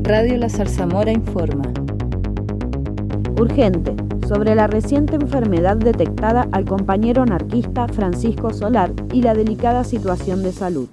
Radio La Zarzamora informa. Urgente, sobre la reciente enfermedad detectada al compañero anarquista Francisco Solar y la delicada situación de salud.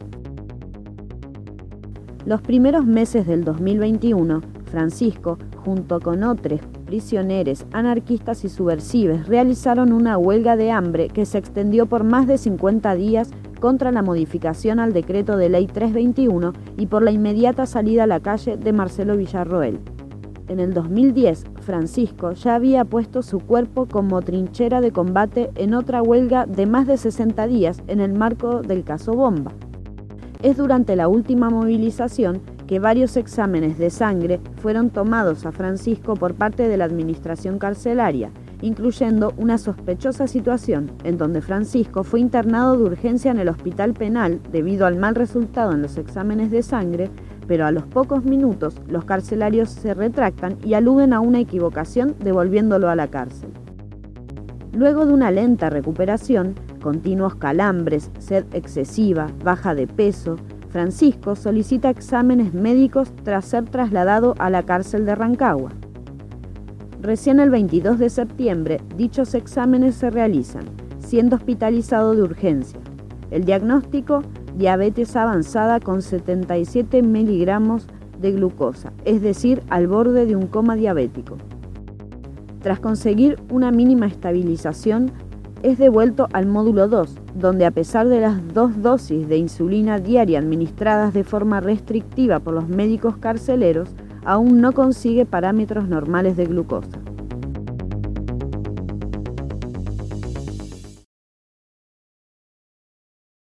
Los primeros meses del 2021, Francisco, junto con otros prisioneros, anarquistas y subversivos, realizaron una huelga de hambre que se extendió por más de 50 días contra la modificación al decreto de ley 321 y por la inmediata salida a la calle de Marcelo Villarroel. En el 2010, Francisco ya había puesto su cuerpo como trinchera de combate en otra huelga de más de 60 días en el marco del caso Bomba. Es durante la última movilización que varios exámenes de sangre fueron tomados a Francisco por parte de la administración carcelaria, incluyendo una sospechosa situación en donde Francisco fue internado de urgencia en el hospital penal debido al mal resultado en los exámenes de sangre, pero a los pocos minutos los carcelarios se retractan y aluden a una equivocación devolviéndolo a la cárcel. Luego de una lenta recuperación, continuos calambres, sed excesiva, baja de peso, Francisco solicita exámenes médicos tras ser trasladado a la cárcel de Rancagua. Recién el 22 de septiembre, dichos exámenes se realizan, siendo hospitalizado de urgencia. El diagnóstico: diabetes avanzada con 77 miligramos de glucosa, es decir, al borde de un coma diabético. Tras conseguir una mínima estabilización, es devuelto al módulo 2, donde a pesar de las 2 dosis de insulina diaria administradas de forma restrictiva por los médicos carceleros, aún no consigue parámetros normales de glucosa.